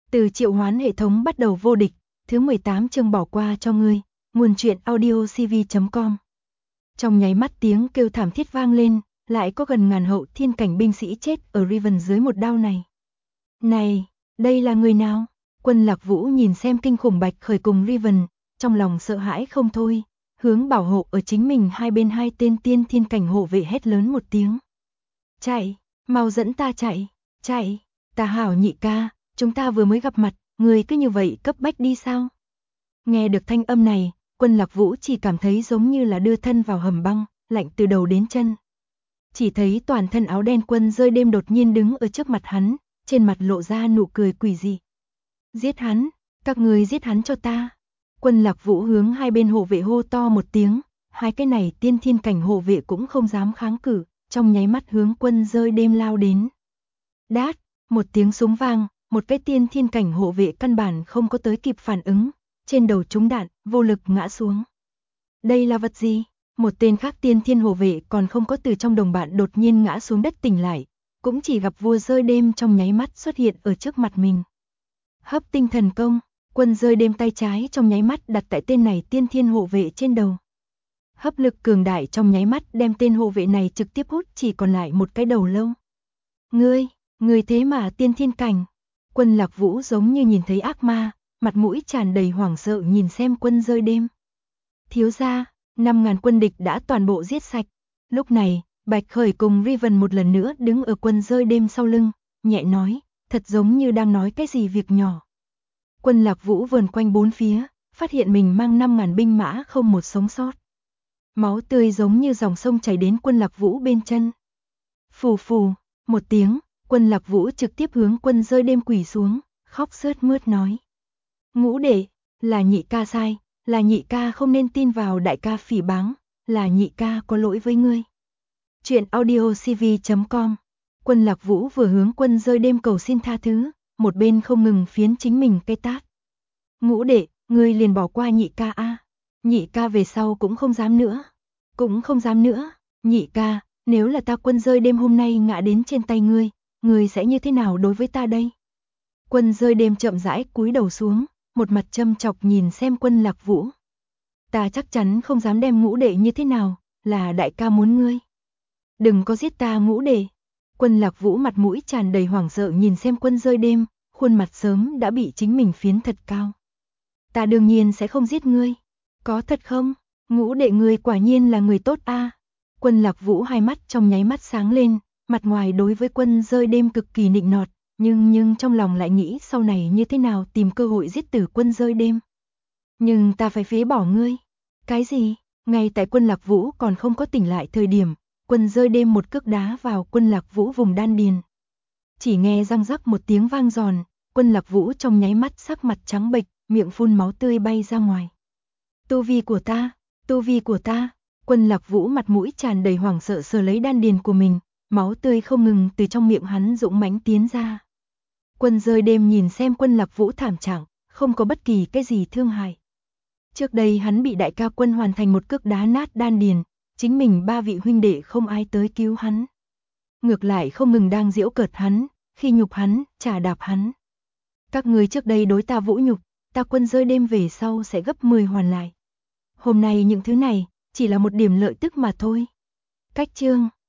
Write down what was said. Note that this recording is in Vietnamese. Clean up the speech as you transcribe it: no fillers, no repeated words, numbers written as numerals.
Từ triệu hoán hệ thống bắt đầu vô địch, thứ 18 chương bỏ qua cho ngươi, nguồn truyện audio cv.com. Trong nháy mắt tiếng kêu thảm thiết vang lên, lại có gần ngàn hậu thiên cảnh binh sĩ chết ở Riven dưới một đao này. Này, đây là người nào? Quân Lạc Vũ nhìn xem kinh khủng Bạch Khởi cùng Riven, trong lòng sợ hãi không thôi, hướng bảo hộ ở chính mình hai bên hai tên tiên thiên cảnh hộ vệ hét lớn một tiếng. Chạy, mau dẫn ta chạy, chạy, ta hảo nhị ca, chúng ta vừa mới gặp mặt, người cứ như vậy cấp bách đi sao? Nghe được thanh âm này, Quân Lạc Vũ chỉ cảm thấy giống như là đưa thân vào hầm băng, lạnh từ đầu đến chân. Chỉ thấy toàn thân áo đen Quân Rơi Đêm đột nhiên đứng ở trước mặt hắn, trên mặt lộ ra nụ cười quỷ dị. Giết hắn, các người giết hắn cho ta. Quân Lạc Vũ hướng hai bên hộ vệ hô to một tiếng, hai cái này tiên thiên cảnh hộ vệ cũng không dám kháng cự, trong nháy mắt hướng Quân Rơi Đêm lao đến. Đát, một tiếng súng vang, một cái tiên thiên cảnh hộ vệ căn bản không có tới kịp phản ứng, trên đầu trúng đạn, vô lực ngã xuống. Đây là vật gì? Một tên khác tiên thiên hộ vệ còn không có từ trong đồng bạn đột nhiên ngã xuống đất tỉnh lại, cũng chỉ gặp vua Rơi Đêm trong nháy mắt xuất hiện ở trước mặt mình. Hấp tinh thần công, Quân Rơi Đêm tay trái trong nháy mắt đặt tại tên này tiên thiên hộ vệ trên đầu. Hấp lực cường đại trong nháy mắt đem tên hộ vệ này trực tiếp hút chỉ còn lại một cái đầu lâu. Ngươi thế mà tiên thiên cảnh. Quân Lạc Vũ giống như nhìn thấy ác ma, mặt mũi tràn đầy hoảng sợ nhìn xem Quân Rơi Đêm. Thiếu gia, 5.000 quân địch đã toàn bộ giết sạch. Lúc này, Bạch Khởi cùng Riven một lần nữa đứng ở Quân Rơi Đêm sau lưng, nhẹ nói, thật giống như đang nói cái gì việc nhỏ. Quân Lạc Vũ vờn quanh bốn phía, phát hiện mình mang 5.000 binh mã không một sống sót. Máu tươi giống như dòng sông chảy đến Quân Lạc Vũ bên chân. Phù phù, một tiếng, Quân Lạc Vũ trực tiếp hướng Quân Rơi Đêm quỳ xuống, khóc sướt mướt nói. Ngũ đệ, là nhị ca sai, là nhị ca không nên tin vào đại ca phỉ báng, là nhị ca có lỗi với ngươi. Chuyện audio cv.com. Quân Lạc Vũ vừa hướng Quân Rơi Đêm cầu xin tha thứ, một bên không ngừng phiến chính mình cái tát. Ngũ đệ, ngươi liền bỏ qua nhị ca a. Nhị ca về sau cũng không dám nữa. Cũng không dám nữa. Nhị ca, nếu là ta Quân Rơi Đêm hôm nay ngã đến trên tay ngươi sẽ như thế nào đối với ta đây? Quân Rơi Đêm chậm rãi cúi đầu xuống, một mặt châm chọc nhìn xem Quân Lạc Vũ. Ta chắc chắn không dám đem ngũ đệ như thế nào, là đại ca muốn ngươi. Đừng có giết ta ngũ đệ. Quân Lạc Vũ mặt mũi tràn đầy hoảng sợ nhìn xem Quân Rơi Đêm, khuôn mặt sớm đã bị chính mình phiến thật cao. Ta đương nhiên sẽ không giết ngươi. Có thật không? Ngũ đệ ngươi quả nhiên là người tốt a. Quân Lạc Vũ hai mắt trong nháy mắt sáng lên, mặt ngoài đối với Quân Rơi Đêm cực kỳ nịnh nọt, nhưng trong lòng lại nghĩ sau này như thế nào tìm cơ hội giết tử Quân Rơi Đêm. Nhưng ta phải phế bỏ ngươi. Cái gì? Ngay tại Quân Lạc Vũ còn không có tỉnh lại thời điểm, Quân Rơi Đêm một cước đá vào Quân Lạc Vũ vùng đan điền. Chỉ nghe răng rắc một tiếng vang giòn, Quân Lạc Vũ trong nháy mắt sắc mặt trắng bệch, miệng phun máu tươi bay ra ngoài. Tu vi của ta, tu vi của ta. Quân Lạc Vũ mặt mũi tràn đầy hoảng sợ sờ lấy đan điền của mình, máu tươi không ngừng từ trong miệng hắn dũng mãnh tiến ra. Quân Rơi Đêm nhìn xem Quân Lạc Vũ thảm trạng, không có bất kỳ cái gì thương hại. Trước đây hắn bị đại ca Quân hoàn thành một cước đá nát đan điền, chính mình ba vị huynh đệ không ai tới cứu hắn. Ngược lại không ngừng đang giễu cợt hắn, khi nhục hắn, chà đạp hắn. Các ngươi trước đây đối ta vũ nhục, ta Quân Rơi Đêm về sau sẽ gấp 10 hoàn lại. Hôm nay những thứ này, chỉ là một điểm lợi tức mà thôi. Cách chương